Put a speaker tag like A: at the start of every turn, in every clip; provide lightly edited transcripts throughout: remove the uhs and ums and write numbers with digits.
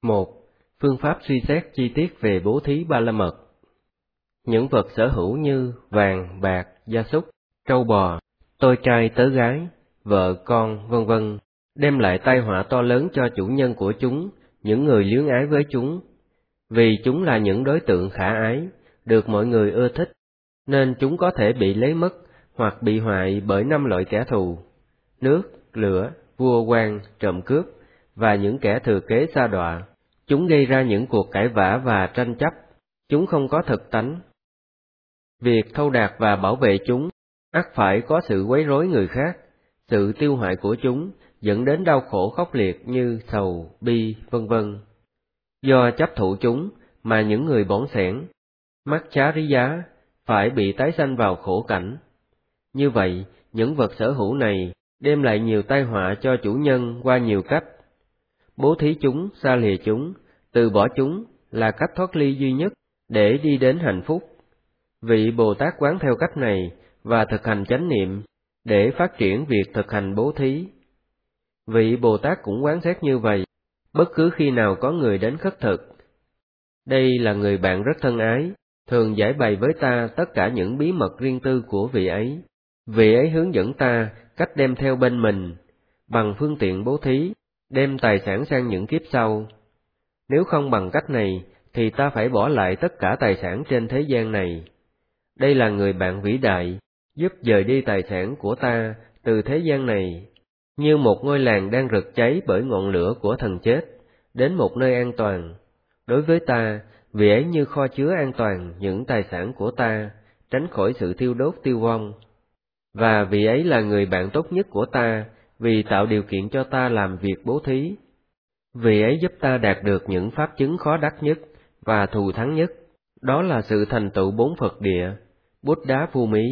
A: 1. Phương pháp suy xét chi tiết về bố thí ba la mật. Những vật sở hữu như vàng, bạc, gia súc, trâu bò, tôi trai tớ gái, vợ con, vân vân, đem lại tai họa to lớn cho chủ nhân của chúng, những người luyến ái với chúng. Vì chúng là những đối tượng khả ái, được mọi người ưa thích, nên chúng có thể bị lấy mất hoặc bị hoại bởi 5 loại kẻ thù: nước, lửa, vua quan, trộm cướp và những kẻ thừa kế sa đọa. Chúng gây ra những cuộc cãi vã và tranh chấp. Chúng không có thực tánh. Việc thâu đạt và bảo vệ chúng ắt phải có sự quấy rối người khác. Sự tiêu hoại của chúng dẫn đến đau khổ khốc liệt như sầu, bi, vân vân. Do chấp thụ chúng mà những người bỏng sẻn, mắc chá rí giá, phải bị tái sanh vào khổ cảnh. Như vậy, những vật sở hữu này đem lại nhiều tai họa cho chủ nhân qua nhiều cách. Bố thí chúng, xa lìa chúng, từ bỏ chúng là cách thoát ly duy nhất để đi đến hạnh phúc. Vị Bồ Tát quán theo cách này và thực hành chánh niệm để phát triển việc thực hành bố thí. Vị Bồ Tát cũng quán xét như vậy, bất cứ khi nào có người đến khất thực. Đây là người bạn rất thân ái, thường giải bày với ta tất cả những bí mật riêng tư của vị ấy. Vị ấy hướng dẫn ta cách đem theo bên mình, bằng phương tiện bố thí, đem tài sản sang những kiếp sau. Nếu không bằng cách này, thì ta phải bỏ lại tất cả tài sản trên thế gian này. Đây là người bạn vĩ đại, giúp dời đi tài sản của ta từ thế gian này, như một ngôi làng đang rực cháy bởi ngọn lửa của thần chết, đến một nơi an toàn. Đối với ta, vị ấy như kho chứa an toàn những tài sản của ta, tránh khỏi sự thiêu đốt tiêu vong. Và vị ấy là người bạn tốt nhất của ta, vì tạo điều kiện cho ta làm việc bố thí. Vị ấy giúp ta đạt được những pháp chứng khó đắc nhất và thù thắng nhất, đó là sự thành tựu 4 Phật địa, Bút Đá Vô Mí.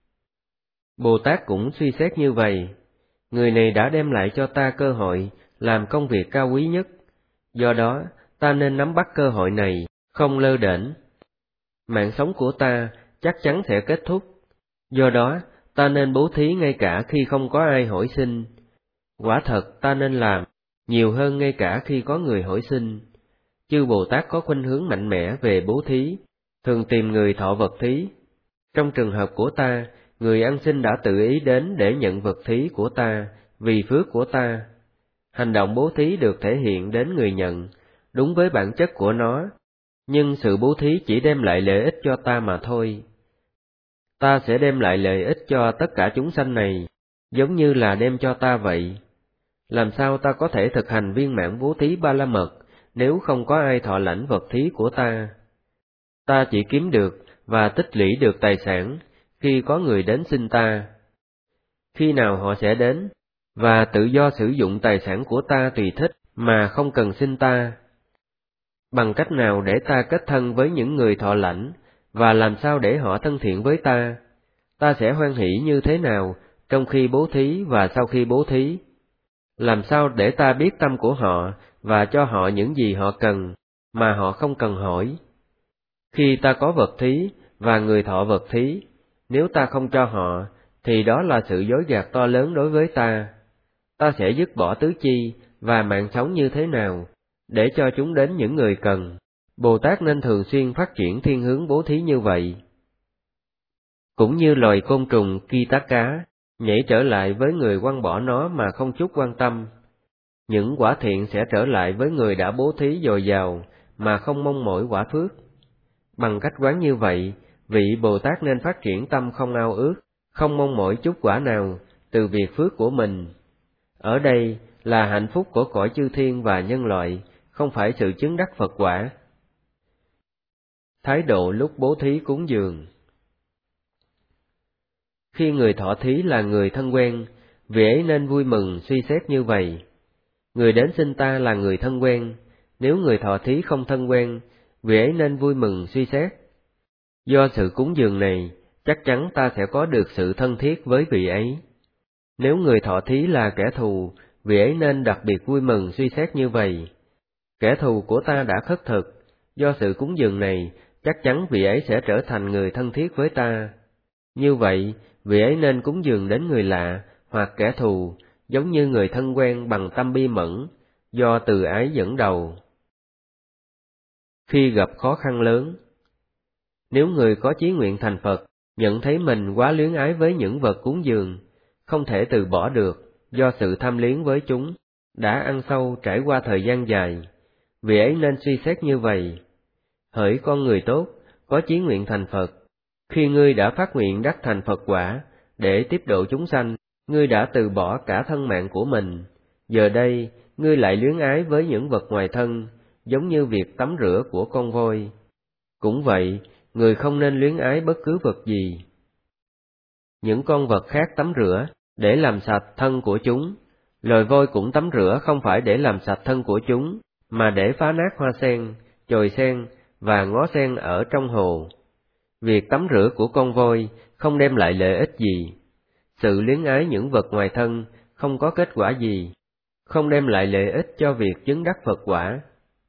A: Bồ Tát cũng suy xét như vậy, người này đã đem lại cho ta cơ hội làm công việc cao quý nhất, do đó ta nên nắm bắt cơ hội này, không lơ đễnh. Mạng sống của ta chắc chắn sẽ kết thúc, do đó ta nên bố thí ngay cả khi không có ai hỏi xin. Quả thật ta nên làm nhiều hơn ngay cả khi có người hỏi xin. Chư Bồ Tát có khuynh hướng mạnh mẽ về bố thí, thường tìm người thọ vật thí. Trong trường hợp của ta, người ăn xin đã tự ý đến để nhận vật thí của ta, vì phước của ta. Hành động bố thí được thể hiện đến người nhận, đúng với bản chất của nó, nhưng sự bố thí chỉ đem lại lợi ích cho ta mà thôi. Ta sẽ đem lại lợi ích cho tất cả chúng sanh này, giống như là đem cho ta vậy. Làm sao ta có thể thực hành viên mãn bố thí ba la mật nếu không có ai thọ lãnh vật thí của ta? Ta chỉ kiếm được và tích lũy được tài sản khi có người đến xin ta. Khi nào họ sẽ đến, và tự do sử dụng tài sản của ta tùy thích mà không cần xin ta? Bằng cách nào để ta kết thân với những người thọ lãnh, và làm sao để họ thân thiện với ta? Ta sẽ hoan hỷ như thế nào trong khi bố thí và sau khi bố thí? Làm sao để ta biết tâm của họ và cho họ những gì họ cần, mà họ không cần hỏi? Khi ta có vật thí và người thọ vật thí, nếu ta không cho họ, thì đó là sự dối gạt to lớn đối với ta. Ta sẽ dứt bỏ tứ chi và mạng sống như thế nào, để cho chúng đến những người cần. Bồ Tát nên thường xuyên phát triển thiên hướng bố thí như vậy. Cũng như loài côn trùng ki tá cá, nhảy trở lại với người quăng bỏ nó mà không chút quan tâm. Những quả thiện sẽ trở lại với người đã bố thí dồi dào mà không mong mỏi quả phước. Bằng cách quán như vậy, vị Bồ Tát nên phát triển tâm không ao ước, không mong mỏi chút quả nào từ việc phước của mình. Ở đây là hạnh phúc của cõi chư thiên và nhân loại, không phải sự chứng đắc Phật quả. Thái độ lúc bố thí cúng dường. Khi người thọ thí là người thân quen, vị ấy nên vui mừng suy xét như vậy. Người đến xin ta là người thân quen, nếu người thọ thí không thân quen, vị ấy nên vui mừng suy xét. Do sự cúng dường này, chắc chắn ta sẽ có được sự thân thiết với vị ấy. Nếu người thọ thí là kẻ thù, vị ấy nên đặc biệt vui mừng suy xét như vậy. Kẻ thù của ta đã khất thực, do sự cúng dường này, chắc chắn vị ấy sẽ trở thành người thân thiết với ta. Như vậy, vị ấy nên cúng dường đến người lạ hoặc kẻ thù, giống như người thân quen bằng tâm bi mẫn, do từ ái dẫn đầu. khi gặp khó khăn lớn. Nếu người có chí nguyện thành Phật, nhận thấy mình quá luyến ái với những vật cúng dường, không thể từ bỏ được do sự tham luyến với chúng, đã ăn sâu trải qua thời gian dài, vì ấy nên suy xét như vậy. Hỡi con người tốt, có chí nguyện thành Phật, khi ngươi đã phát nguyện đắc thành Phật quả, để tiếp độ chúng sanh, ngươi đã từ bỏ cả thân mạng của mình, giờ đây, ngươi lại luyến ái với những vật ngoài thân, giống như việc tắm rửa của con voi. Cũng vậy, người không nên luyến ái bất cứ vật gì. Những con vật khác tắm rửa, để làm sạch thân của chúng. Loài voi cũng tắm rửa không phải để làm sạch thân của chúng, mà để phá nát hoa sen, chồi sen và ngó sen ở trong hồ. Việc tắm rửa của con voi không đem lại lợi ích gì. Sự luyến ái những vật ngoài thân không có kết quả gì, không đem lại lợi ích cho việc chứng đắc Phật quả.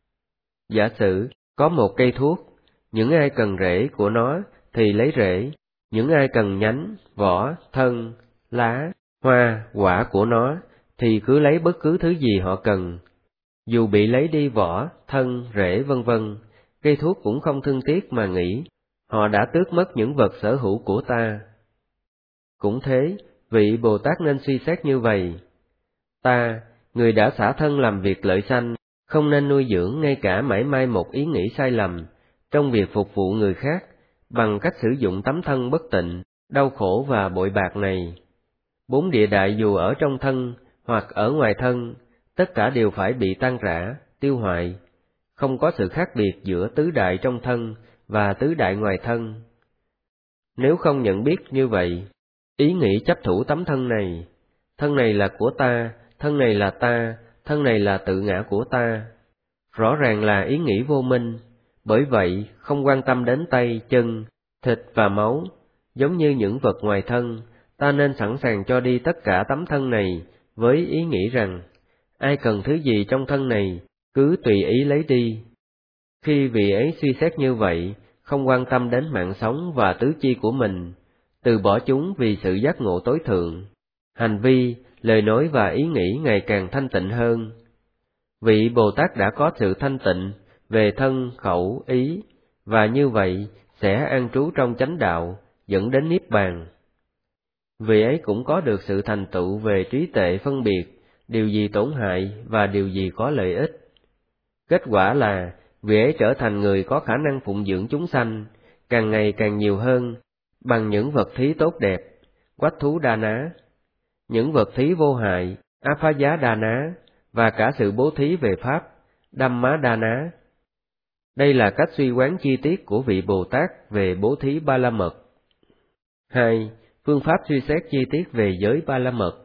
A: Giả sử, có một cây thuốc, những ai cần rễ của nó thì lấy rễ, những ai cần nhánh, vỏ, thân, lá, hoa, quả của nó thì cứ lấy bất cứ thứ gì họ cần. Dù bị lấy đi vỏ, thân, rễ vân vân, cây thuốc cũng không thương tiếc mà nghĩ, họ đã tước mất những vật sở hữu của ta. Cũng thế, vị Bồ Tát nên suy xét như vậy. Ta, người đã xả thân làm việc lợi sanh, không nên nuôi dưỡng ngay cả mãi may một ý nghĩ sai lầm trong việc phục vụ người khác bằng cách sử dụng tấm thân bất tịnh, đau khổ và bội bạc này. 4 địa đại dù ở trong thân hoặc ở ngoài thân, tất cả đều phải bị tan rã, tiêu hoại. Không có sự khác biệt giữa tứ đại trong thân và tứ đại ngoài thân. Nếu không nhận biết như vậy, ý nghĩ chấp thủ tấm thân này là của ta, thân này là ta, thân này là tự ngã của ta, rõ ràng là ý nghĩ vô minh, bởi vậy không quan tâm đến tay, chân, thịt và máu, giống như những vật ngoài thân, ta nên sẵn sàng cho đi tất cả tấm thân này với ý nghĩ rằng, ai cần thứ gì trong thân này, cứ tùy ý lấy đi. Khi vị ấy suy xét như vậy, không quan tâm đến mạng sống và tứ chi của mình, từ bỏ chúng vì sự giác ngộ tối thượng, hành vi, lời nói và ý nghĩ ngày càng thanh tịnh hơn. Vị Bồ Tát đã có sự thanh tịnh về thân, khẩu, ý, và như vậy sẽ an trú trong chánh đạo, dẫn đến Niết Bàn. Vị ấy cũng có được sự thành tựu về trí tuệ phân biệt, điều gì tổn hại và điều gì có lợi ích. Kết quả là, vị ấy trở thành người có khả năng phụng dưỡng chúng sanh, càng ngày càng nhiều hơn, bằng những vật thí tốt đẹp, quách thú đa ná, những vật thí vô hại, áp phá giá đa ná, và cả sự bố thí về Pháp, đâm má đa ná. Đây là cách suy quán chi tiết của vị Bồ Tát về bố thí Ba La Mật. 2. Phương pháp suy xét chi tiết về giới Ba La Mật.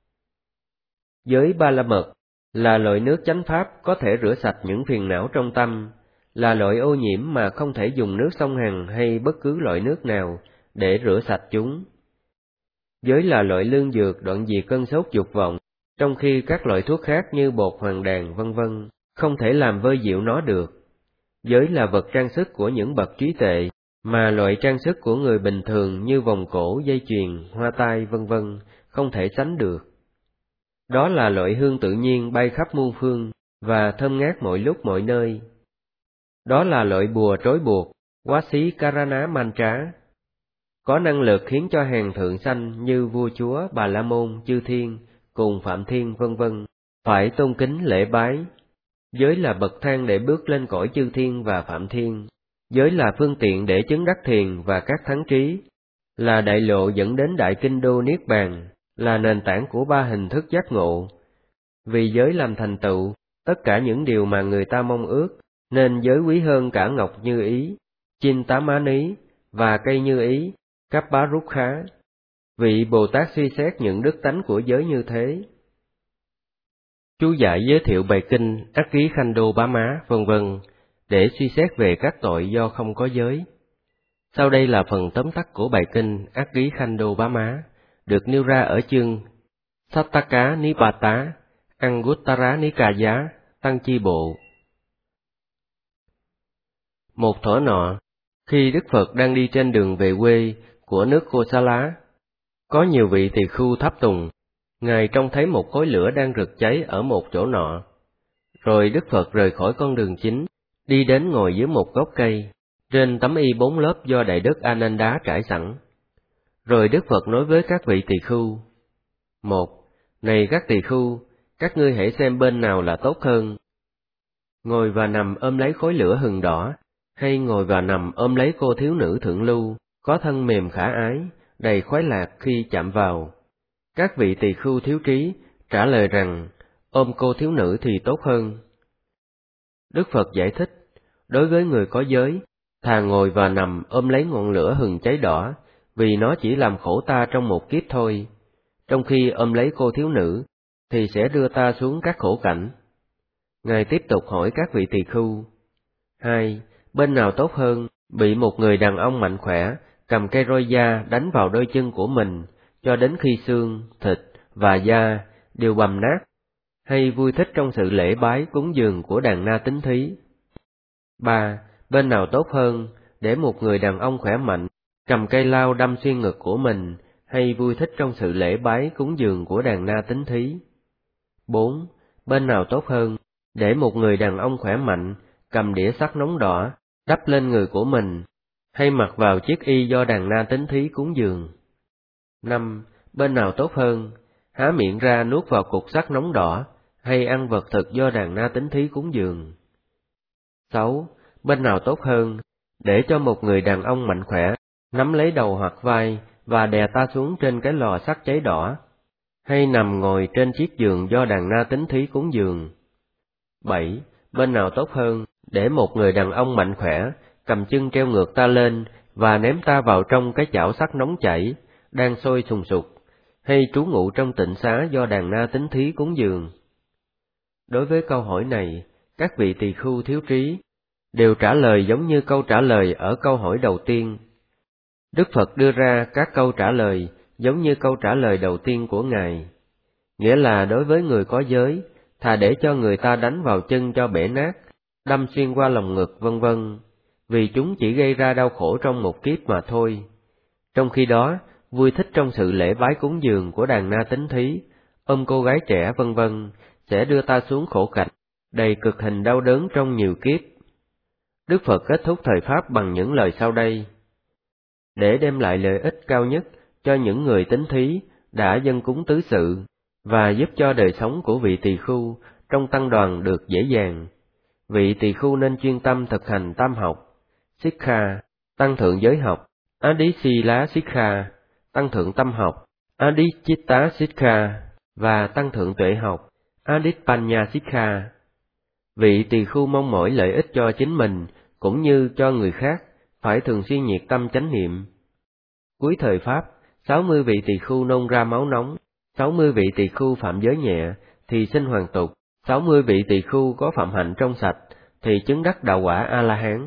A: Giới Ba La Mật là loại nước chánh pháp có thể rửa sạch những phiền não trong tâm, là loại ô nhiễm mà không thể dùng nước sông Hằng hay bất cứ loại nước nào để rửa sạch chúng. Giới là loại lương dược đoạn diệt cơn sốt dục vọng, trong khi các loại thuốc khác như bột hoàng đàn vân vân không thể làm vơi dịu nó được. Giới là vật trang sức của những bậc trí tuệ, mà loại trang sức của người bình thường như vòng cổ, dây chuyền, hoa tai vân vân không thể sánh được. Đó là loại hương tự nhiên bay khắp muôn phương và thơm ngát mọi lúc mọi nơi. Đó là loại bùa trói buộc, quá xí Karana Mantra, có năng lực khiến cho hàng thượng sanh như vua chúa, Bà La Môn, chư thiên, cùng Phạm Thiên vân vân phải tôn kính lễ bái. Giới là bậc thang để bước lên cõi chư thiên và Phạm Thiên. Giới là phương tiện để chứng đắc thiền và các thắng trí, là đại lộ dẫn đến đại kinh đô Niết Bàn, là nền tảng của 3 hình thức giác ngộ. Vì giới làm thành tựu tất cả những điều mà người ta mong ước, nên giới quý hơn cả ngọc như ý, chinh tá má ní và cây như ý, cáp bá rút khá. Vị Bồ Tát suy xét những đức tánh của giới như thế. Chú giải giới thiệu bài kinh Ác Ký Khanh Đô Bá Má vân vân để suy xét về các tội do không có giới. Sau đây là phần tóm tắt của bài kinh Ác Ký Khanh Đô Bá Má, được nêu ra ở chương Sattaka Nipata Anguttara Nikaya Tăng Chi Bộ. Một thuở nọ, khi Đức Phật đang đi trên đường về quê của nước Kosala, có nhiều vị tỳ khưu tháp tùng. Ngài trông thấy một khối lửa đang rực cháy ở một chỗ nọ. Rồi Đức Phật rời khỏi con đường chính, đi đến ngồi dưới một gốc cây, trên tấm y 4 lớp do Đại Đức A Nan Đá trải sẵn. Rồi Đức Phật nói với các vị tỳ khưu: Một, này các tỳ khưu, các ngươi hãy xem bên nào là tốt hơn, ngồi và nằm ôm lấy khối lửa hừng đỏ, hay ngồi và nằm ôm lấy cô thiếu nữ thượng lưu, có thân mềm khả ái, đầy khoái lạc khi chạm vào. Các vị tỳ khưu thiếu trí trả lời rằng ôm cô thiếu nữ thì tốt hơn. Đức Phật giải thích, đối với người có giới, thà ngồi và nằm ôm lấy ngọn lửa hừng cháy đỏ, vì nó chỉ làm khổ ta trong một kiếp thôi, trong khi ôm lấy cô thiếu nữ, thì sẽ đưa ta xuống các khổ cảnh. Ngài tiếp tục hỏi các vị tỳ khưu: 2. Bên nào tốt hơn, bị một người đàn ông mạnh khỏe cầm cây roi da đánh vào đôi chân của mình, cho đến khi xương, thịt và da đều bầm nát, hay vui thích trong sự lễ bái cúng dường của đàn na tín thí? 3. Bên nào tốt hơn, để một người đàn ông khỏe mạnh cầm cây lao đâm xuyên ngực của mình, hay vui thích trong sự lễ bái cúng dường của đàn na tín thí? 4. Bên nào tốt hơn, để một người đàn ông khỏe mạnh cầm đĩa sắt nóng đỏ đắp lên người của mình, hay mặc vào chiếc y do đàn na tín thí cúng dường? 5. Bên nào tốt hơn, há miệng ra nuốt vào cục sắt nóng đỏ, hay ăn vật thực do đàn na tín thí cúng dường? 6. Bên nào tốt hơn, để cho một người đàn ông mạnh khỏe nắm lấy đầu hoặc vai và đè ta xuống trên cái lò sắt cháy đỏ, hay nằm ngồi trên chiếc giường do đàn na tín thí cúng dường? 7. Bên nào tốt hơn, để một người đàn ông mạnh khỏe cầm chân treo ngược ta lên và ném ta vào trong cái chảo sắt nóng chảy đang sôi sùng sục, hay trú ngụ trong tịnh xá do đàn na tín thí cúng dường? Đối với câu hỏi này, các vị tỳ khưu thiếu trí đều trả lời giống như câu trả lời ở câu hỏi đầu tiên. Đức Phật đưa ra các câu trả lời giống như câu trả lời đầu tiên của Ngài, nghĩa là đối với người có giới, thà để cho người ta đánh vào chân cho bể nát, đâm xuyên qua lòng ngực vân vân, vì chúng chỉ gây ra đau khổ trong một kiếp mà thôi. Trong khi đó, vui thích trong sự lễ bái cúng dường của đàn na tín thí, ôm cô gái trẻ vân vân, sẽ đưa ta xuống khổ cảnh, đầy cực hình đau đớn trong nhiều kiếp. Đức Phật kết thúc thời Pháp bằng những lời sau đây: để đem lại lợi ích cao nhất cho những người tín thí đã dâng cúng tứ sự, và giúp cho đời sống của vị tỳ khưu trong tăng đoàn được dễ dàng, vị tỳ khưu nên chuyên tâm thực hành tam học, Sikha, tăng thượng giới học, Adisila Sikha, tăng thượng tâm học, Adichitta Sikha, và tăng thượng tuệ học, Adipanya Sikha. Vị tỳ khưu mong mỏi lợi ích cho chính mình cũng như cho người khác, phải thường xuyên nhiệt tâm chánh niệm. Cuối thời Pháp, 60 vị tỳ khưu nôn ra máu nóng, 60 vị tỳ khưu phạm giới nhẹ thì sinh hoàn tục, 60 vị tỳ khưu có phạm hạnh trong sạch thì chứng đắc đạo quả A-la-hán.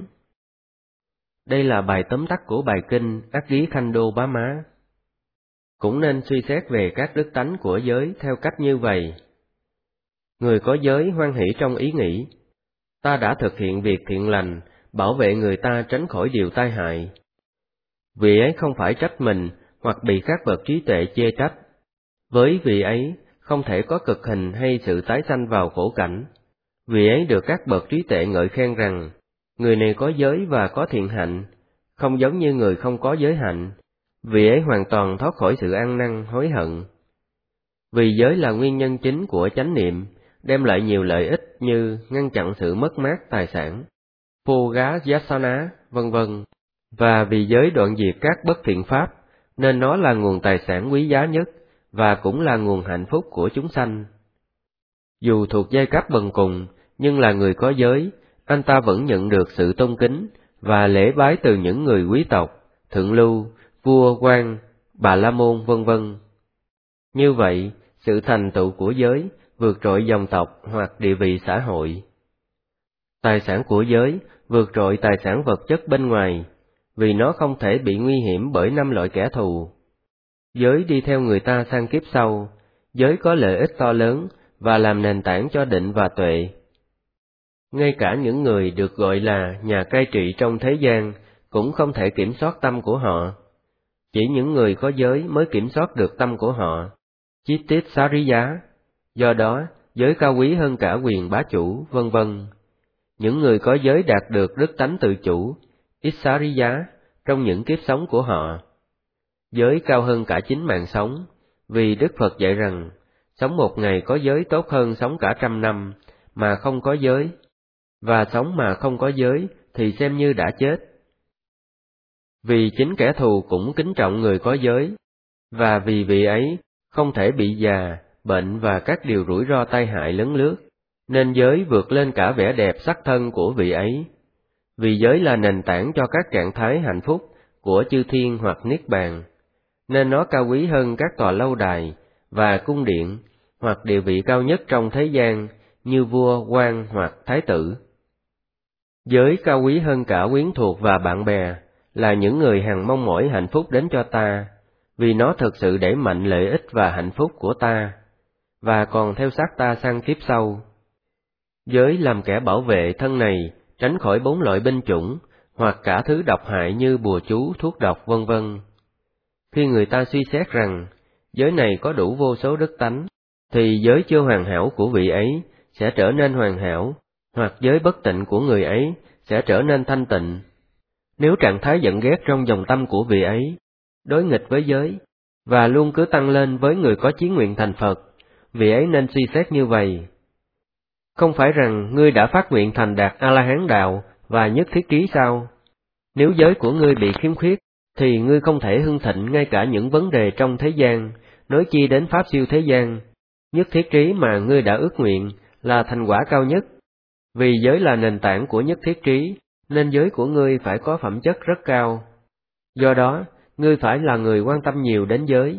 A: Đây là bài tóm tắt của bài kinh Ác Ký Khanh Đô Bá Má. Cũng nên suy xét về các đức tánh của giới theo cách như vậy. Người có giới hoan hỷ trong ý nghĩ: ta đã thực hiện việc thiện lành, bảo vệ người ta tránh khỏi điều tai hại. Vị ấy không phải trách mình hoặc bị các bậc trí tuệ chê trách. Với vị ấy, không thể có cực hình hay sự tái sanh vào khổ cảnh. Vị ấy được các bậc trí tuệ ngợi khen rằng, người này có giới và có thiện hạnh, không giống như người không có giới hạnh. Vị ấy hoàn toàn thoát khỏi sự ăn năn, hối hận. Vì giới là nguyên nhân chính của chánh niệm, đem lại nhiều lợi ích như ngăn chặn sự mất mát tài sản, Pogayasana, vân vân. Và vì giới đoạn diệt các bất thiện pháp, nên nó là nguồn tài sản quý giá nhất, và cũng là nguồn hạnh phúc của chúng sanh. Dù thuộc giai cấp bần cùng, nhưng là người có giới, anh ta vẫn nhận được sự tôn kính và lễ bái từ những người quý tộc, thượng lưu, vua, quan, bà la môn, vân vân. Như vậy, sự thành tựu của giới vượt trội dòng tộc hoặc địa vị xã hội. Tài sản của giới vượt trội tài sản vật chất bên ngoài, vì nó không thể bị nguy hiểm bởi 5 loại kẻ thù. Giới đi theo người ta sang kiếp sau, giới có lợi ích to lớn và làm nền tảng cho định và tuệ. Ngay cả những người được gọi là nhà cai trị trong thế gian cũng không thể kiểm soát tâm của họ. Chỉ những người có giới mới kiểm soát được tâm của họ. Chittit Sariya, do đó giới cao quý hơn cả quyền bá chủ, vân vân. Những người có giới đạt được đức tánh tự chủ, Issariya, trong những kiếp sống của họ. Giới cao hơn cả chính mạng sống, vì Đức Phật dạy rằng, sống một ngày có giới tốt hơn sống cả 100 năm, mà không có giới, và sống mà không có giới thì xem như đã chết. Vì chính kẻ thù cũng kính trọng người có giới, và vì vị ấy không thể bị già, bệnh và các điều rủi ro tai hại lấn lướt, nên giới vượt lên cả vẻ đẹp sắc thân của vị ấy. Vì giới là nền tảng cho các trạng thái hạnh phúc của chư thiên hoặc niết bàn, nên nó cao quý hơn các tòa lâu đài và cung điện hoặc địa vị cao nhất trong thế gian như vua, quan hoặc thái tử. Giới cao quý hơn cả quyến thuộc và bạn bè, là những người hằng mong mỏi hạnh phúc đến cho ta, vì nó thực sự đẩy mạnh lợi ích và hạnh phúc của ta, và còn theo sát ta sang kiếp sau. Giới làm kẻ bảo vệ thân này tránh khỏi 4 loại binh chủng, hoặc cả thứ độc hại như bùa chú, thuốc độc vân vân. Khi người ta suy xét rằng giới này có đủ vô số đức tánh, thì giới chưa hoàn hảo của vị ấy sẽ trở nên hoàn hảo, hoặc giới bất tịnh của người ấy sẽ trở nên thanh tịnh. Nếu trạng thái giận ghét trong dòng tâm của vị ấy đối nghịch với giới, và luôn cứ tăng lên với người có chí nguyện thành Phật, vị ấy nên suy xét như vậy. Không phải rằng ngươi đã phát nguyện thành đạt A-la-hán đạo và nhất thiết trí sao? Nếu giới của ngươi bị khiếm khuyết, thì ngươi không thể hưng thịnh ngay cả những vấn đề trong thế gian, nói chi đến pháp siêu thế gian. Nhất thiết trí mà ngươi đã ước nguyện là thành quả cao nhất. Vì giới là nền tảng của nhất thiết trí, nên giới của ngươi phải có phẩm chất rất cao. Do đó, ngươi phải là người quan tâm nhiều đến giới.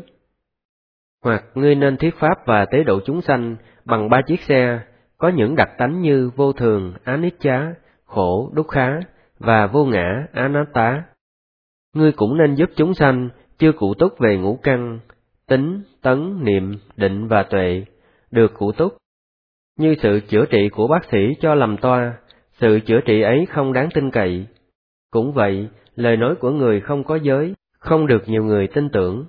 A: Hoặc ngươi nên thuyết pháp và tế độ chúng sanh bằng 3 chiếc xe, có những đặc tánh như vô thường, anicca, khổ, dukkha và vô ngã, anatta. Ngươi cũng nên giúp chúng sanh chưa cụ túc về ngũ căn, tính, tấn, niệm, định và tuệ, được cụ túc. Như sự chữa trị của bác sĩ cho lầm toa, sự chữa trị ấy không đáng tin cậy. Cũng vậy, lời nói của người không có giới, không được nhiều người tin tưởng.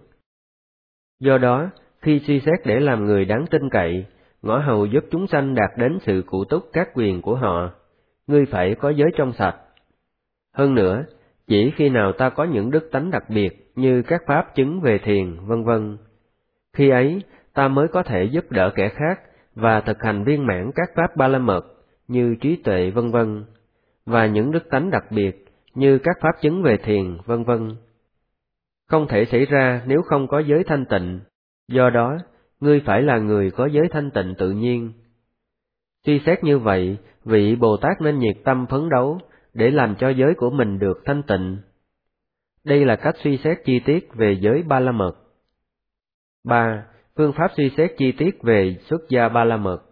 A: Do đó, khi suy xét để làm người đáng tin cậy, ngõ hầu giúp chúng sanh đạt đến sự cụ túc các quyền của họ, ngươi phải có giới trong sạch. Hơn nữa, chỉ khi nào ta có những đức tánh đặc biệt như các pháp chứng về thiền, vân vân, khi ấy ta mới có thể giúp đỡ kẻ khác và thực hành viên mãn các pháp ba la mật như trí tuệ, vân vân, và những đức tánh đặc biệt như các pháp chứng về thiền, vân vân. Không thể xảy ra nếu không có giới thanh tịnh. Do đó, ngươi phải là người có giới thanh tịnh tự nhiên. Suy xét như vậy, vị Bồ Tát nên nhiệt tâm phấn đấu để làm cho giới của mình được thanh tịnh. Đây là cách suy xét chi tiết về giới ba la mật. 3. Phương pháp suy xét chi tiết về xuất gia ba la mật.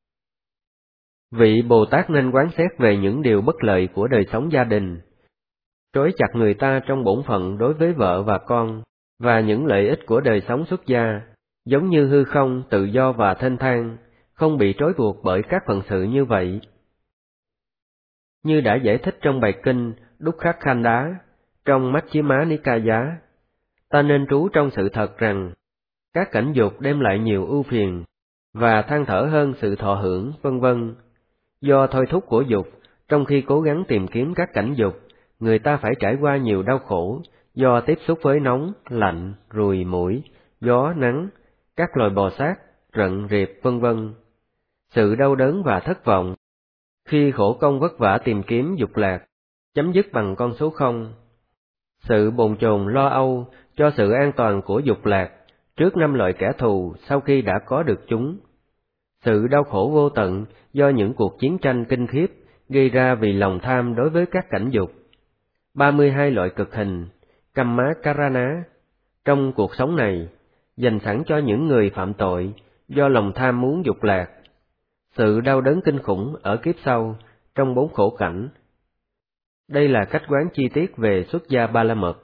A: Vị Bồ Tát nên quán xét về những điều bất lợi của đời sống gia đình, trói chặt người ta trong bổn phận đối với vợ và con, và những lợi ích của đời sống xuất gia, giống như hư không, tự do và thênh thang, không bị trói buộc bởi các phận sự như vậy. Như đã giải thích trong bài kinh Dukkhakhanda, trong Majjhima Nikaya, ta nên trú trong sự thật rằng các cảnh dục đem lại nhiều ưu phiền, và than thở hơn sự thọ hưởng, vân vân. Do thôi thúc của dục, trong khi cố gắng tìm kiếm các cảnh dục, người ta phải trải qua nhiều đau khổ do tiếp xúc với nóng, lạnh, ruồi muỗi, gió, nắng, các loài bò sát, rận riệp, vân vân. Sự đau đớn và thất vọng khi khổ công vất vả tìm kiếm dục lạc, chấm dứt bằng con số 0. Sự bồn chồn lo âu cho sự an toàn của dục lạc trước 5 loại kẻ thù sau khi đã có được chúng. Sự đau khổ vô tận do những cuộc chiến tranh kinh khiếp gây ra vì lòng tham đối với các cảnh dục. 32 loại cực hình, Kamma Karana, trong cuộc sống này, dành sẵn cho những người phạm tội do lòng tham muốn dục lạc. Sự đau đớn kinh khủng ở kiếp sau, trong 4 khổ cảnh. Đây là cách quán chi tiết về xuất gia ba la mật.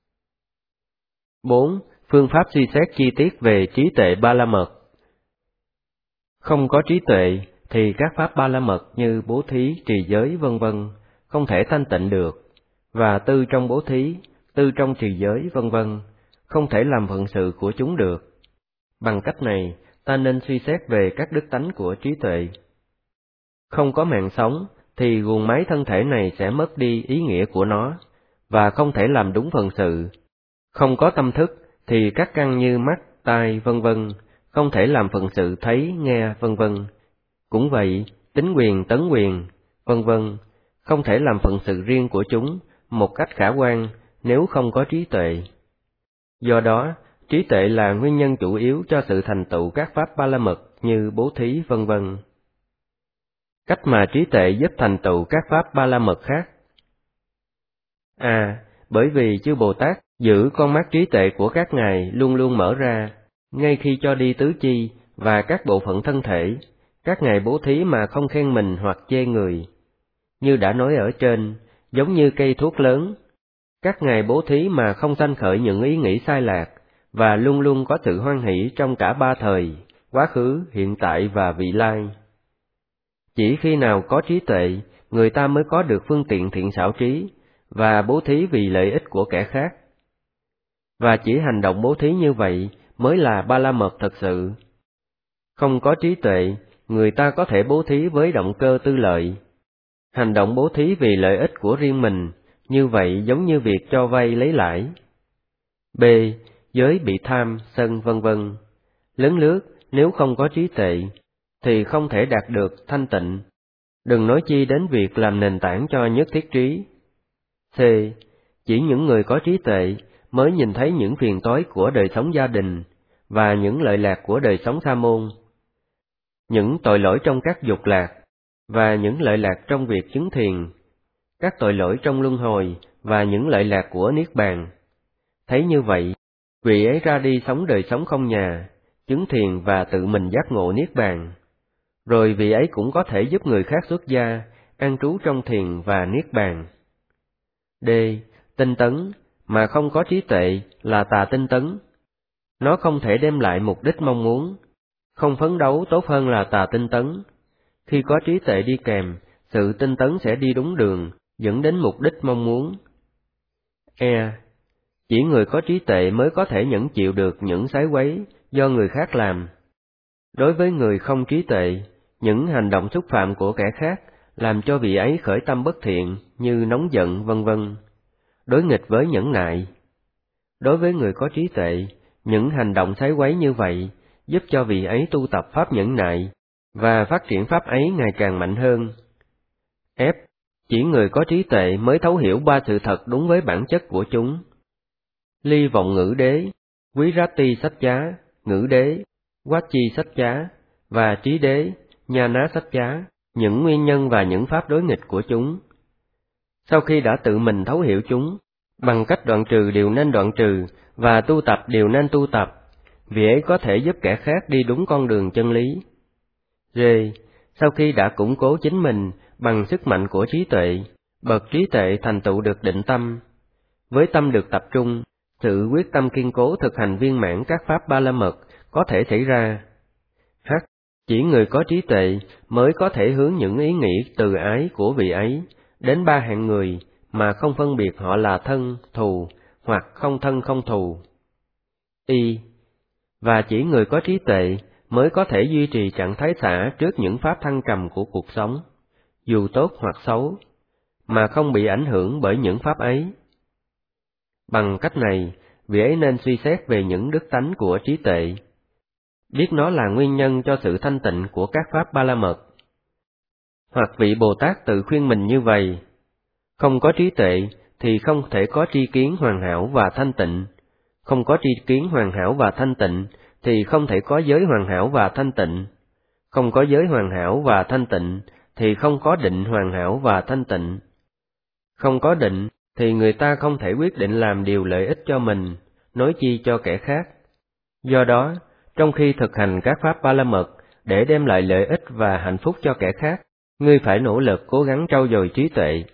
A: 4. Phương pháp suy xét chi tiết về trí tuệ ba la mật. Không có trí tuệ thì các pháp ba la mật như bố thí, trì giới, vân vân không thể thanh tịnh được, và tư trong bố thí, tư trong trì giới, vân vân không thể làm phận sự của chúng được. Bằng cách này, ta nên suy xét về các đức tánh của trí tuệ. Không có mạng sống thì guồng máy thân thể này sẽ mất đi ý nghĩa của nó, và không thể làm đúng phận sự. Không có tâm thức thì các căn như mắt, tai, vân vân, không thể làm phận sự thấy, nghe, vân vân. Cũng vậy, tính quyền, tấn quyền, vân vân, không thể làm phận sự riêng của chúng một cách khả quan nếu không có trí tuệ. Do đó, trí tuệ là nguyên nhân chủ yếu cho sự thành tựu các pháp ba la mật như bố thí, vân vân. Cách mà trí tuệ giúp thành tựu các pháp ba la mật khác. Bởi vì chư Bồ Tát giữ con mắt trí tuệ của các ngài luôn luôn mở ra, ngay khi cho đi tứ chi và các bộ phận thân thể, các ngài bố thí mà không khen mình hoặc chê người. Như đã nói ở trên, giống như cây thuốc lớn, các ngài bố thí mà không sanh khởi những ý nghĩ sai lạc, và luôn luôn có sự hoan hỷ trong cả ba thời, quá khứ, hiện tại và vị lai. Chỉ khi nào có trí tuệ, người ta mới có được phương tiện thiện xảo trí, và bố thí vì lợi ích của kẻ khác. Và chỉ hành động bố thí như vậy mới là ba la mật thật sự. Không có trí tuệ, người ta có thể bố thí với động cơ tư lợi. Hành động bố thí vì lợi ích của riêng mình, như vậy giống như việc cho vay lấy lãi. B. Giới bị tham, sân vân vân. Lấn lướt, nếu không có trí tuệ, thì không thể đạt được thanh tịnh. Đừng nói chi đến việc làm nền tảng cho nhất thiết trí. C. Chỉ những người có trí tuệ mới nhìn thấy những phiền toái của đời sống gia đình, và những lợi lạc của đời sống sa môn, những tội lỗi trong các dục lạc, và những lợi lạc trong việc chứng thiền, các tội lỗi trong luân hồi, và những lợi lạc của Niết Bàn. Thấy như vậy, vị ấy ra đi sống đời sống không nhà, chứng thiền và tự mình giác ngộ Niết Bàn. Rồi vị ấy cũng có thể giúp người khác xuất gia, an trú trong thiền và Niết Bàn. D. Tinh tấn, mà không có trí tuệ là tà tinh tấn. Nó không thể đem lại mục đích mong muốn. Không phấn đấu tốt hơn là tà tinh tấn. Khi có trí tuệ đi kèm, sự tinh tấn sẽ đi đúng đường, dẫn đến mục đích mong muốn. E. Chỉ người có trí tuệ mới có thể nhẫn chịu được những sái quấy do người khác làm. Đối với người không trí tuệ, những hành động xúc phạm của kẻ khác làm cho vị ấy khởi tâm bất thiện như nóng giận vân vân, đối nghịch với nhẫn nại. Đối với người có trí tuệ, những hành động sái quấy như vậy giúp cho vị ấy tu tập pháp nhẫn nại và phát triển pháp ấy ngày càng mạnh hơn. F. Chỉ người có trí tuệ mới thấu hiểu ba sự thật đúng với bản chất của chúng. Ly vọng ngữ đế, quý rati sách chá, ngữ đế, quát chi sách chá, và trí đế, nha ná sách chá, những nguyên nhân và những pháp đối nghịch của chúng. Sau khi đã tự mình thấu hiểu chúng, bằng cách đoạn trừ điều nên đoạn trừ và tu tập điều nên tu tập, vị ấy có thể giúp kẻ khác đi đúng con đường chân lý. D. Sau khi đã củng cố chính mình bằng sức mạnh của trí tuệ, bậc trí tuệ thành tựu được định tâm. Với tâm được tập trung, sự quyết tâm kiên cố thực hành viên mãn các pháp ba la mật có thể xảy ra. H. Chỉ người có trí tuệ mới có thể hướng những ý nghĩ từ ái của vị ấy đến ba hạng người mà không phân biệt họ là thân, thù, hoặc không thân không thù. Y. Và chỉ người có trí tuệ mới có thể duy trì trạng thái xả trước những pháp thăng trầm của cuộc sống, dù tốt hoặc xấu, mà không bị ảnh hưởng bởi những pháp ấy. Bằng cách này, vị ấy nên suy xét về những đức tánh của trí tuệ, biết nó là nguyên nhân cho sự thanh tịnh của các pháp ba la mật. Hoặc vị Bồ Tát tự khuyên mình như vậy: không có trí tuệ thì không thể có tri kiến hoàn hảo và thanh tịnh, không có tri kiến hoàn hảo và thanh tịnh thì không thể có giới hoàn hảo và thanh tịnh, không có giới hoàn hảo và thanh tịnh thì không có định hoàn hảo và thanh tịnh. Không có định thì người ta không thể quyết định làm điều lợi ích cho mình, nói chi cho kẻ khác. Do đó, trong khi thực hành các pháp ba la mật để đem lại lợi ích và hạnh phúc cho kẻ khác, ngươi phải nỗ lực cố gắng trau dồi trí tuệ.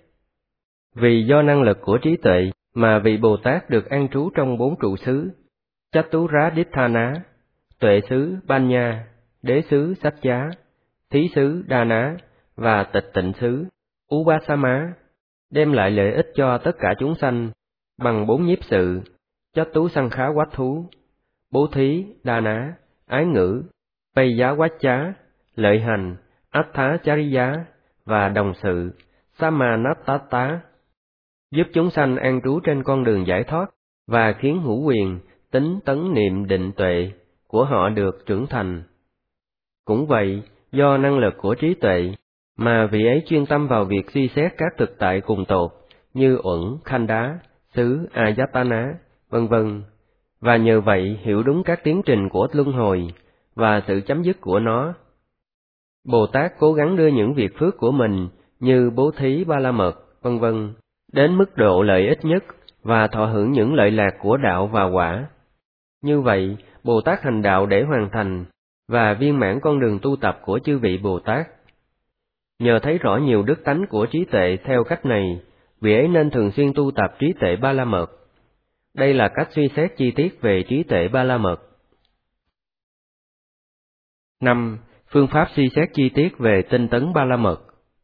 A: Vì do năng lực của trí tuệ mà vị Bồ Tát được an trú trong 4 trụ xứ: Chaturādhitthana, tuệ xứ Banya, đế xứ Sacchá, thí xứ Đa Ná và tịch tịnh xứ Upasama, đem lại lợi ích cho tất cả chúng sanh bằng 4 nhiếp sự: Chatu Sankhá Quát Thú, bố thí, Đa Ná, ái ngữ, Pây Giá Quát Chá, lợi hành, Attha Chariya và đồng sự, Samanatata, giúp chúng sanh an trú trên con đường giải thoát và khiến hữu quyền, tính tấn niệm định tuệ của họ được trưởng thành. Cũng vậy, do năng lực của trí tuệ, mà vị ấy chuyên tâm vào việc suy xét các thực tại cùng tột, như uẩn, khanh đá, xứ, ayatana, vân vân, và nhờ vậy hiểu đúng các tiến trình của luân hồi và sự chấm dứt của nó. Bồ Tát cố gắng đưa những việc phước của mình như bố thí ba la mật, vân vân, đến mức độ lợi ích nhất và thọ hưởng những lợi lạc của đạo và quả. Như vậy, Bồ Tát hành đạo để hoàn thành và viên mãn con đường tu tập của chư vị Bồ Tát. Nhờ thấy rõ nhiều đức tánh của trí tuệ theo cách này, vị ấy nên thường xuyên tu tập trí tuệ ba la mật. Đây là cách suy xét chi tiết về trí tuệ ba la mật. 5. Phương pháp suy xét chi tiết về tinh tấn ba la mật.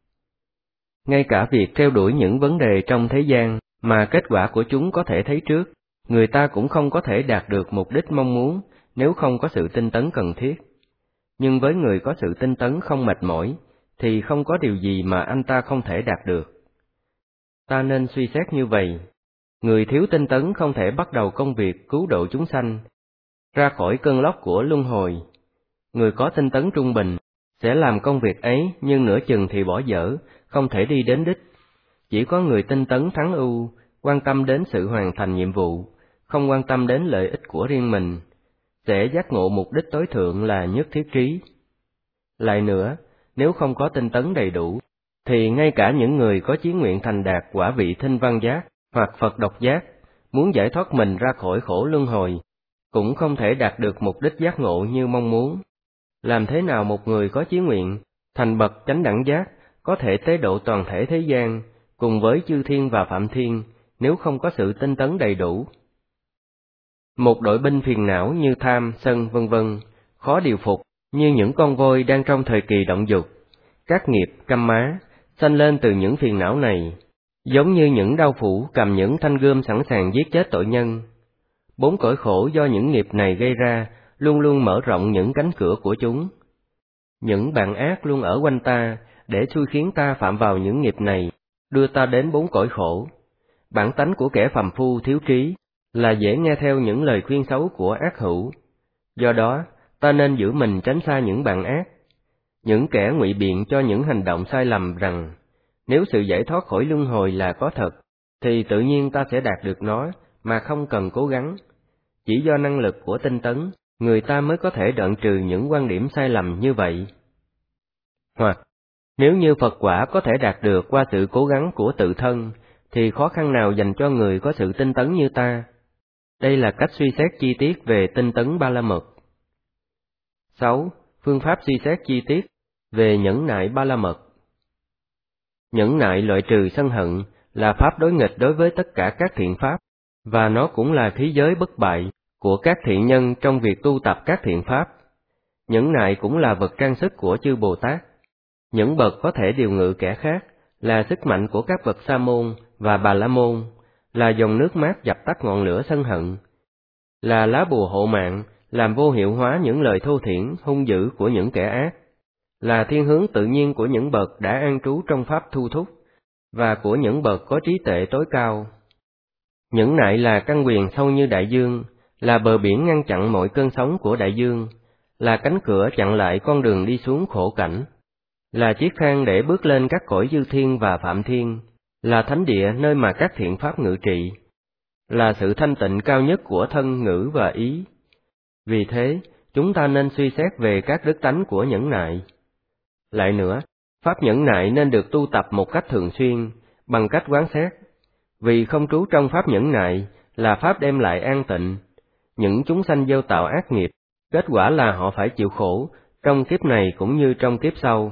A: Ngay cả việc theo đuổi những vấn đề trong thế gian mà kết quả của chúng có thể thấy trước, người ta cũng không có thể đạt được mục đích mong muốn nếu không có sự tinh tấn cần thiết. Nhưng với người có sự tinh tấn không mệt mỏi, thì không có điều gì mà anh ta không thể đạt được. Ta nên suy xét như vậy. Người thiếu tinh tấn không thể bắt đầu công việc cứu độ chúng sanh ra khỏi cơn lốc của luân hồi. Người có tinh tấn trung bình sẽ làm công việc ấy, nhưng nửa chừng thì bỏ dở, không thể đi đến đích. Chỉ có người tinh tấn thắng ưu, quan tâm đến sự hoàn thành nhiệm vụ, không quan tâm đến lợi ích của riêng mình, sẽ giác ngộ mục đích tối thượng là nhất thiết trí. Lại nữa, nếu không có tinh tấn đầy đủ, thì ngay cả những người có chí nguyện thành đạt quả vị thinh văn giác hoặc Phật độc giác, muốn giải thoát mình ra khỏi khổ luân hồi, cũng không thể đạt được mục đích giác ngộ như mong muốn. Làm thế nào một người có chí nguyện thành bậc chánh đẳng giác có thể tế độ toàn thể thế gian cùng với chư thiên và phạm thiên nếu không có sự tinh tấn đầy đủ? Một đội binh phiền não như tham, sân, vân vân, khó điều phục như những con voi đang trong thời kỳ động dục. Các nghiệp, căm má, sanh lên từ những phiền não này, giống như những đao phủ cầm những thanh gươm sẵn sàng giết chết tội nhân. 4 cõi khổ do những nghiệp này gây ra luôn luôn mở rộng những cánh cửa của chúng. Những bạn ác luôn ở quanh ta để xui khiến ta phạm vào những nghiệp này, đưa ta đến 4 cõi khổ. Bản tánh của kẻ phàm phu thiếu trí là dễ nghe theo những lời khuyên xấu của ác hữu. Do đó, ta nên giữ mình tránh xa những bạn ác, những kẻ ngụy biện cho những hành động sai lầm rằng nếu sự giải thoát khỏi luân hồi là có thật, thì tự nhiên ta sẽ đạt được nó mà không cần cố gắng. Chỉ do năng lực của tinh tấn, người ta mới có thể đoạn trừ những quan điểm sai lầm như vậy. Hoặc, nếu như Phật quả có thể đạt được qua sự cố gắng của tự thân, thì khó khăn nào dành cho người có sự tinh tấn như ta? Đây là cách suy xét chi tiết về tinh tấn ba la mật. 6. Phương pháp suy xét chi tiết về nhẫn nại ba la mật. Nhẫn nại loại trừ sân hận là pháp đối nghịch đối với tất cả các thiện pháp, và nó cũng là khí giới bất bại của các thiện nhân trong việc tu tập các thiện pháp. Nhẫn nại cũng là vật trang sức của chư Bồ Tát. Những bậc có thể điều ngự kẻ khác là sức mạnh của các bậc Sa môn và Bà la môn, là dòng nước mát dập tắt ngọn lửa sân hận, là lá bùa hộ mạng làm vô hiệu hóa những lời thô thiển hung dữ của những kẻ ác, là thiên hướng tự nhiên của những bậc đã an trú trong pháp thu thúc và của những bậc có trí tuệ tối cao. Nhẫn nại là căn quyền sâu như đại dương, là bờ biển ngăn chặn mọi cơn sóng của đại dương, là cánh cửa chặn lại con đường đi xuống khổ cảnh, là chiếc thang để bước lên các cõi dư thiên và phạm thiên, là thánh địa nơi mà các thiện pháp ngự trị, là sự thanh tịnh cao nhất của thân, ngữ và ý. Vì thế, chúng ta nên suy xét về các đức tánh của nhẫn nại. Lại nữa, pháp nhẫn nại nên được tu tập một cách thường xuyên, bằng cách quán xét, vì không trú trong pháp nhẫn nại là pháp đem lại an tịnh. Những chúng sanh gieo tạo ác nghiệp, kết quả là họ phải chịu khổ trong kiếp này cũng như trong kiếp sau.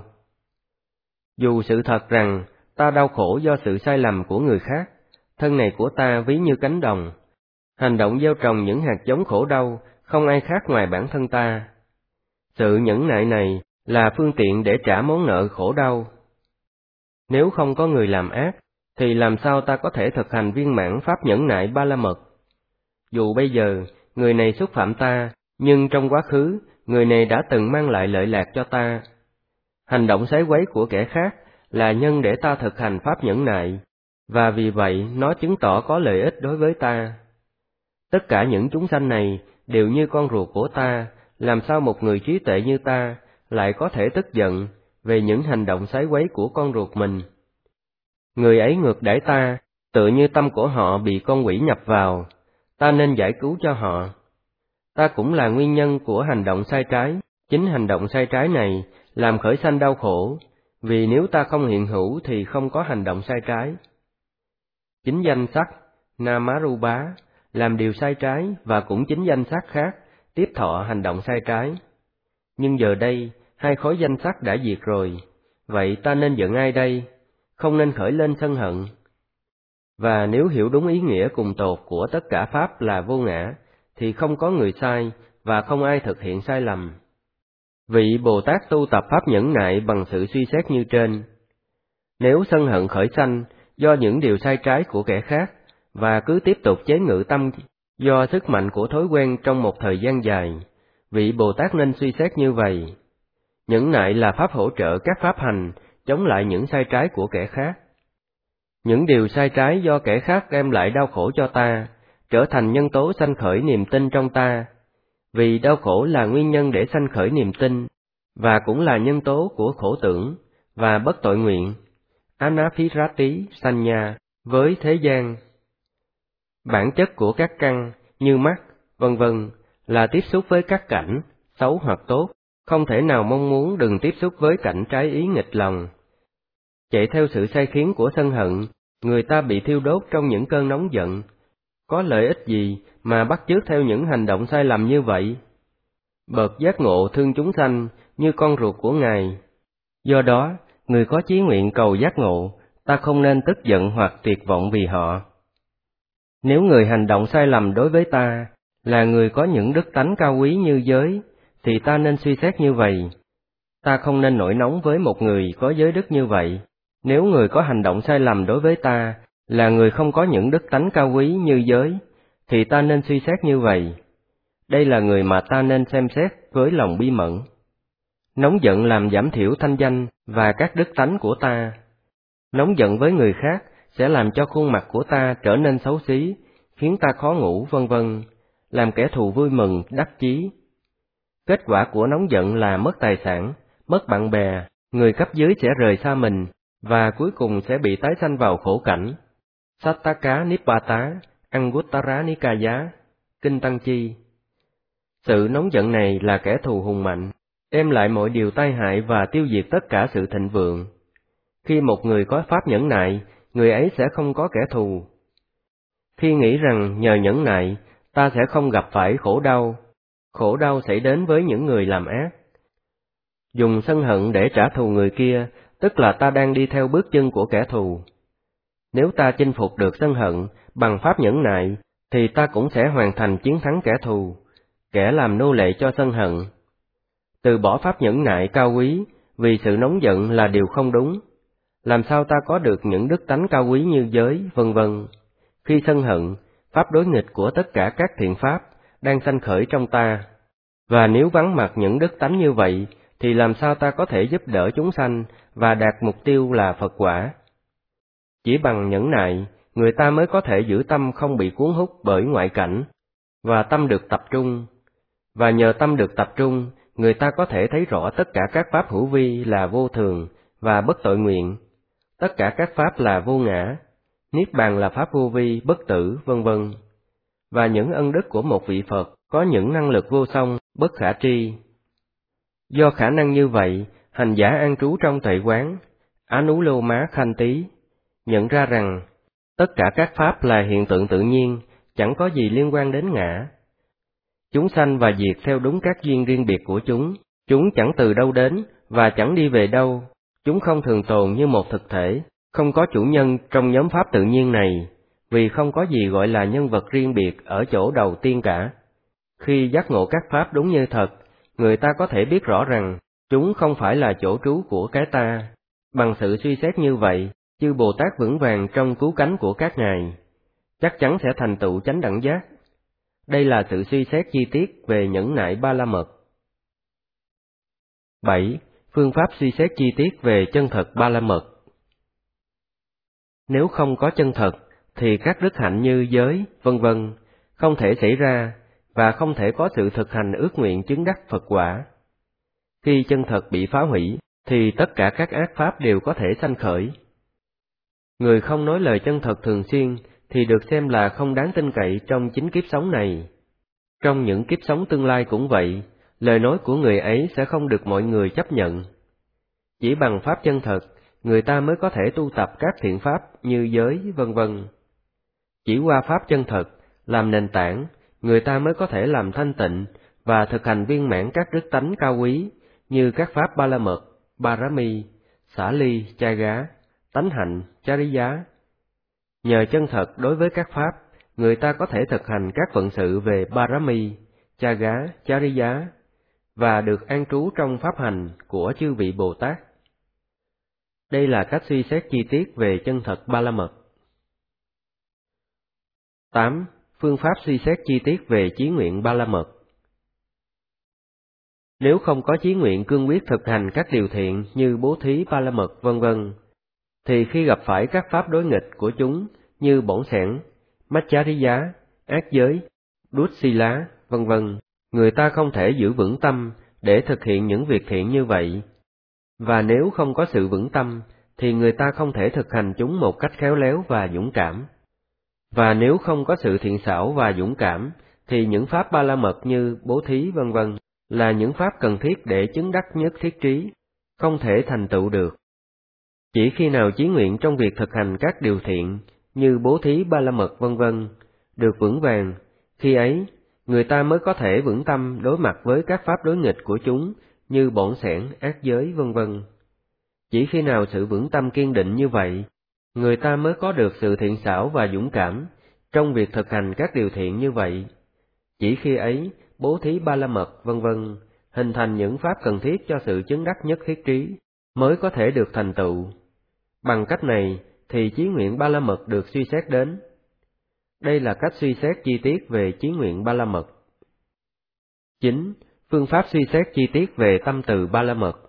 A: Dù sự thật rằng ta đau khổ do sự sai lầm của người khác, thân này của ta ví như cánh đồng, hành động gieo trồng những hạt giống khổ đau không ai khác ngoài bản thân ta. Sự nhẫn nại này là phương tiện để trả món nợ khổ đau. Nếu không có người làm ác, thì làm sao ta có thể thực hành viên mãn pháp nhẫn nại ba la mật? Dù bây giờ người này xúc phạm ta, nhưng trong quá khứ người này đã từng mang lại lợi lạc cho ta. Hành động sái quấy của kẻ khác là nhân để ta thực hành pháp nhẫn nại, và vì vậy nó chứng tỏ có lợi ích đối với ta. Tất cả những chúng sanh này đều như con ruột của ta, làm sao một người trí tuệ như ta lại có thể tức giận về những hành động sái quấy của con ruột mình? Người ấy ngược đãi ta, tựa như tâm của họ bị con quỷ nhập vào, ta nên giải cứu cho họ. Ta cũng là nguyên nhân của hành động sai trái, chính hành động sai trái này làm khởi sanh đau khổ, vì nếu ta không hiện hữu thì không có hành động sai trái. Chính danh sắc, Namarubá, làm điều sai trái và cũng chính danh sắc khác, tiếp thọ hành động sai trái. Nhưng giờ đây, hai khối danh sắc đã diệt rồi, vậy ta nên giận ai đây? Không nên khởi lên sân hận. Và nếu hiểu đúng ý nghĩa cùng tột của tất cả Pháp là vô ngã, thì không có người sai và không ai thực hiện sai lầm. Vị Bồ Tát tu tập Pháp nhẫn nại bằng sự suy xét như trên. Nếu sân hận khởi sanh do những điều sai trái của kẻ khác, và cứ tiếp tục chế ngự tâm do sức mạnh của thói quen trong một thời gian dài, vị Bồ Tát nên suy xét như vậy. Nhẫn nại là pháp hỗ trợ các pháp hành, chống lại những sai trái của kẻ khác. Những điều sai trái do kẻ khác đem lại đau khổ cho ta, trở thành nhân tố sanh khởi niềm tin trong ta, vì đau khổ là nguyên nhân để sanh khởi niềm tin, và cũng là nhân tố của khổ tưởng và bất tội nguyện, Anaphirati Sanya, với thế gian. Bản chất của các căn như mắt, vân vân, là tiếp xúc với các cảnh, xấu hoặc tốt, không thể nào mong muốn đừng tiếp xúc với cảnh trái ý nghịch lòng. Chạy theo sự sai khiến của sân hận, người ta bị thiêu đốt trong những cơn nóng giận. Có lợi ích gì mà bắt chước theo những hành động sai lầm như vậy? Bậc giác ngộ thương chúng sanh như con ruột của Ngài. Do đó, người có chí nguyện cầu giác ngộ, ta không nên tức giận hoặc tuyệt vọng vì họ. Nếu người hành động sai lầm đối với ta là người có những đức tánh cao quý như giới, thì ta nên suy xét như vậy. Ta không nên nổi nóng với một người có giới đức như vậy. Nếu người có hành động sai lầm đối với ta là người không có những đức tánh cao quý như giới, thì ta nên suy xét như vậy. Đây là người mà ta nên xem xét với lòng bi mẫn. Nóng giận làm giảm thiểu thanh danh và các đức tánh của ta. Nóng giận với người khác sẽ làm cho khuôn mặt của ta trở nên xấu xí, khiến ta khó ngủ vân vân, làm kẻ thù vui mừng, đắc chí. Kết quả của nóng giận là mất tài sản, mất bạn bè, người cấp dưới sẽ rời xa mình, và cuối cùng sẽ bị tái sanh vào khổ cảnh. Sattaka Nibbata, Anguttara Nikaya, Kinh Tăng Chi. Sự nóng giận này là kẻ thù hùng mạnh, đem lại mọi điều tai hại và tiêu diệt tất cả sự thịnh vượng. Khi một người có pháp nhẫn nại, người ấy sẽ không có kẻ thù. Khi nghĩ rằng nhờ nhẫn nại, ta sẽ không gặp phải khổ đau xảy đến với những người làm ác. Dùng sân hận để trả thù người kia, tức là ta đang đi theo bước chân của kẻ thù. Nếu ta chinh phục được sân hận bằng pháp nhẫn nại, thì ta cũng sẽ hoàn thành chiến thắng kẻ thù, kẻ làm nô lệ cho sân hận. Từ bỏ pháp nhẫn nại cao quý, vì sự nóng giận là điều không đúng. Làm sao ta có được những đức tánh cao quý như giới, vân vân, khi sân hận, pháp đối nghịch của tất cả các thiện pháp, đang sanh khởi trong ta. Và nếu vắng mặt những đức tánh như vậy, thì làm sao ta có thể giúp đỡ chúng sanh và đạt mục tiêu là Phật quả? Chỉ bằng nhẫn nại, người ta mới có thể giữ tâm không bị cuốn hút bởi ngoại cảnh, và tâm được tập trung. Và nhờ tâm được tập trung, người ta có thể thấy rõ tất cả các pháp hữu vi là vô thường và bất tội nguyện, tất cả các pháp là vô ngã, niết bàn là pháp vô vi, bất tử, vân vân. Và những ân đức của một vị Phật có những năng lực vô song, bất khả tri. Do khả năng như vậy, hành giả an trú trong tuệ quán, Anuloma Khanti, nhận ra rằng tất cả các pháp là hiện tượng tự nhiên, chẳng có gì liên quan đến ngã. Chúng sanh và diệt theo đúng các duyên riêng biệt của chúng chẳng từ đâu đến và chẳng đi về đâu, chúng không thường tồn như một thực thể, không có chủ nhân trong nhóm pháp tự nhiên này, vì không có gì gọi là nhân vật riêng biệt ở chỗ đầu tiên cả. Khi giác ngộ các pháp đúng như thật, người ta có thể biết rõ rằng chúng không phải là chỗ trú của cái ta. Bằng sự suy xét như vậy, chư Bồ Tát vững vàng trong cứu cánh của các ngài, chắc chắn sẽ thành tựu chánh đẳng giác. Đây là sự suy xét chi tiết về nhẫn nại ba la mật. 7. Phương pháp suy xét chi tiết về chân thật ba la mật. Nếu không có chân thật, thì các đức hạnh như giới, vân vân, không thể xảy ra, và không thể có sự thực hành ước nguyện chứng đắc Phật quả. Khi chân thật bị phá hủy, thì tất cả các ác pháp đều có thể sanh khởi. Người không nói lời chân thật thường xuyên thì được xem là không đáng tin cậy trong chính kiếp sống này. Trong những kiếp sống tương lai cũng vậy, lời nói của người ấy sẽ không được mọi người chấp nhận. Chỉ bằng pháp chân thật, người ta mới có thể tu tập các thiện pháp như giới, vân vân. Chỉ qua pháp chân thật, làm nền tảng, người ta mới có thể làm thanh tịnh và thực hành viên mãn các đức tánh cao quý như các pháp ba la mật, Parami, xả ly, cha gá, tánh hạnh, Chariya. Nhờ chân thật đối với các pháp, người ta có thể thực hành các vận sự về Parami, cha gá, Chariya và được an trú trong pháp hành của chư vị Bồ Tát. Đây là cách suy xét chi tiết về chân thật ba la mật. 8. Phương pháp suy xét chi tiết về chí nguyện ba la mật. Nếu không có chí nguyện cương quyết thực hành các điều thiện như bố thí ba la mật vân vân, thì khi gặp phải các pháp đối nghịch của chúng như bổn xẻn, Machariya, ác giới, đút si lá, vân vân, người ta không thể giữ vững tâm để thực hiện những việc thiện như vậy. Và nếu không có sự vững tâm, thì người ta không thể thực hành chúng một cách khéo léo và dũng cảm. Và nếu không có sự thiện xảo và dũng cảm, thì những pháp ba la mật như bố thí vân vân là những pháp cần thiết để chứng đắc nhất thiết trí, không thể thành tựu được. Chỉ khi nào chí nguyện trong việc thực hành các điều thiện như bố thí ba la mật vân vân được vững vàng, khi ấy người ta mới có thể vững tâm đối mặt với các pháp đối nghịch của chúng như bổn xẻn, ác giới vân vân. Chỉ khi nào sự vững tâm kiên định như vậy, người ta mới có được sự thiện xảo và dũng cảm trong việc thực hành các điều thiện như vậy. Chỉ khi ấy, bố thí ba la mật vân vân hình thành những pháp cần thiết cho sự chứng đắc nhất thiết trí mới có thể được thành tựu. Bằng cách này thì chí nguyện ba la mật được suy xét đến. Đây là cách suy xét chi tiết về chí nguyện ba la mật. 9. Phương pháp suy xét chi tiết về tâm từ ba la mật.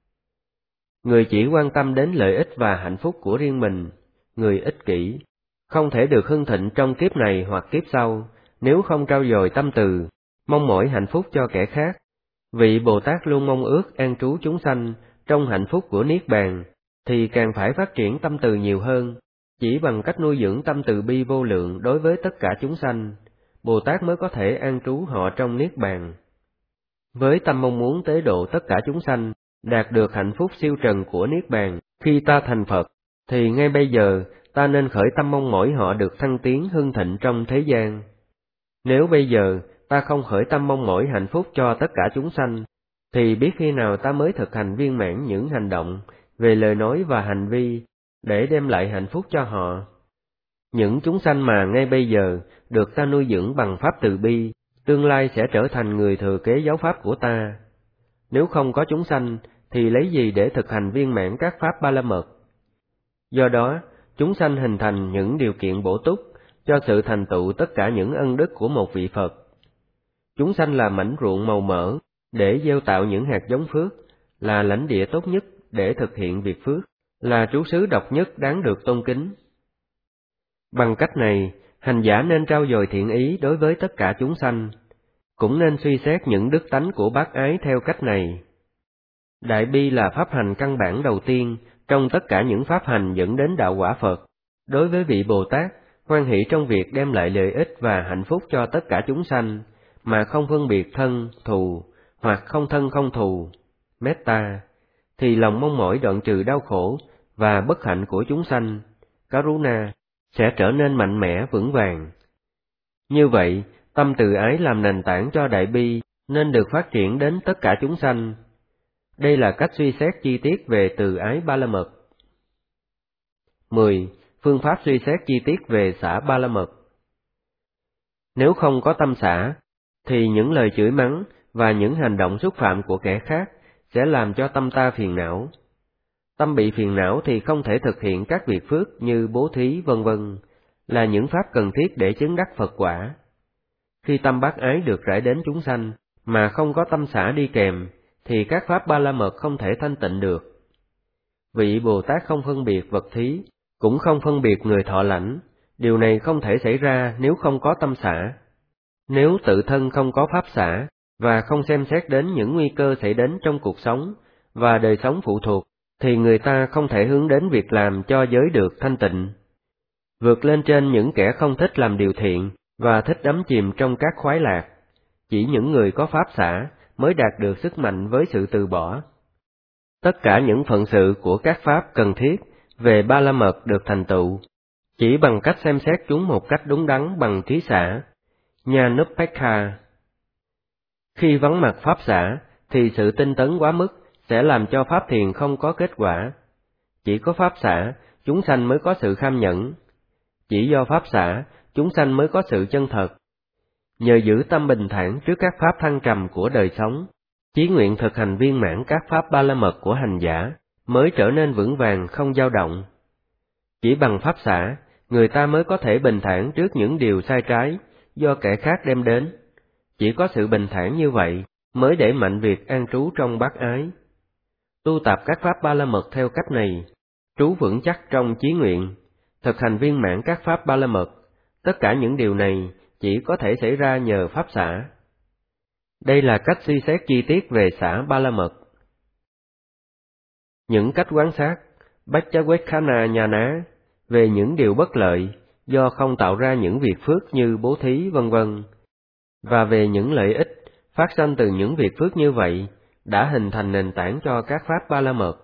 A: Người chỉ quan tâm đến lợi ích và hạnh phúc của riêng mình, người ích kỷ, không thể được hưng thịnh trong kiếp này hoặc kiếp sau nếu không trau dồi tâm từ, mong mỏi hạnh phúc cho kẻ khác. Vị Bồ Tát luôn mong ước an trú chúng sanh trong hạnh phúc của Niết Bàn, thì càng phải phát triển tâm từ nhiều hơn. Chỉ bằng cách nuôi dưỡng tâm từ bi vô lượng đối với tất cả chúng sanh, Bồ Tát mới có thể an trú họ trong Niết Bàn. Với tâm mong muốn tế độ tất cả chúng sanh, đạt được hạnh phúc siêu trần của Niết Bàn, khi ta thành Phật, thì ngay bây giờ ta nên khởi tâm mong mỏi họ được thăng tiến hưng thịnh trong thế gian. Nếu bây giờ ta không khởi tâm mong mỏi hạnh phúc cho tất cả chúng sanh, thì biết khi nào ta mới thực hành viên mãn những hành động về lời nói và hành vi để đem lại hạnh phúc cho họ. Những chúng sanh mà ngay bây giờ được ta nuôi dưỡng bằng pháp từ bi, tương lai sẽ trở thành người thừa kế giáo pháp của ta. Nếu không có chúng sanh, thì lấy gì để thực hành viên mãn các pháp ba la mật? Do đó, chúng sanh hình thành những điều kiện bổ túc cho sự thành tựu tất cả những ân đức của một vị Phật. Chúng sanh là mảnh ruộng màu mỡ để gieo tạo những hạt giống phước, là lãnh địa tốt nhất để thực hiện việc phước, là trú xứ độc nhất đáng được tôn kính. Bằng cách này, hành giả nên trau dồi thiện ý đối với tất cả chúng sanh, cũng nên suy xét những đức tánh của bác ái theo cách này. Đại bi là pháp hành căn bản đầu tiên trong tất cả những pháp hành dẫn đến đạo quả Phật. Đối với vị Bồ Tát, hoan hỷ trong việc đem lại lợi ích và hạnh phúc cho tất cả chúng sanh, mà không phân biệt thân, thù, hoặc không thân không thù, metta, thì lòng mong mỏi đoạn trừ đau khổ và bất hạnh của chúng sanh, karuna, sẽ trở nên mạnh mẽ vững vàng. Như vậy, tâm từ ái làm nền tảng cho đại bi nên được phát triển đến tất cả chúng sanh. Đây là cách suy xét chi tiết về từ ái ba la mật. 10. Phương pháp suy xét chi tiết về xả ba la mật. Nếu không có tâm xả, thì những lời chửi mắng và những hành động xúc phạm của kẻ khác sẽ làm cho tâm ta phiền não. Tâm bị phiền não thì không thể thực hiện các việc phước như bố thí vân vân, là những pháp cần thiết để chứng đắc Phật quả. Khi tâm bác ái được rải đến chúng sanh, mà không có tâm xả đi kèm, thì các pháp ba la mật không thể thanh tịnh được. Vị Bồ Tát không phân biệt vật thí, cũng không phân biệt người thọ lãnh. Điều này không thể xảy ra nếu không có tâm xả. Nếu tự thân không có pháp xả, và không xem xét đến những nguy cơ xảy đến trong cuộc sống và đời sống phụ thuộc, thì người ta không thể hướng đến việc làm cho giới được thanh tịnh. Vượt lên trên những kẻ không thích làm điều thiện và thích đắm chìm trong các khoái lạc, chỉ những người có pháp xả mới đạt được sức mạnh với sự từ bỏ. Tất cả những phận sự của các pháp cần thiết về ba la mật được thành tựu chỉ bằng cách xem xét chúng một cách đúng đắn bằng trí xả, Nyanupekha. Khi vắng mặt pháp xả, thì sự tinh tấn quá mức sẽ làm cho pháp thiền không có kết quả. Chỉ có pháp xả, chúng sanh mới có sự kham nhẫn. Chỉ do pháp xả, chúng sanh mới có sự chân thật. Nhờ giữ tâm bình thản trước các pháp thăng trầm của đời sống, chí nguyện thực hành viên mãn các pháp ba la mật của hành giả mới trở nên vững vàng không dao động. Chỉ bằng pháp xả, người ta mới có thể bình thản trước những điều sai trái do kẻ khác đem đến. Chỉ có sự bình thản như vậy mới đẩy mạnh việc an trú trong bác ái. Tu tập các pháp ba la mật theo cách này, trú vững chắc trong chí nguyện, thực hành viên mãn các pháp ba la mật, tất cả những điều này chỉ có thể xảy ra nhờ pháp xả. Đây là cách suy xét chi tiết về xả ba la mật. Những cách quán sát Bacchavekkana Nhana về những điều bất lợi do không tạo ra những việc phước như bố thí vân vân, và về những lợi ích phát sanh từ những việc phước như vậy đã hình thành nền tảng cho các pháp ba la mật.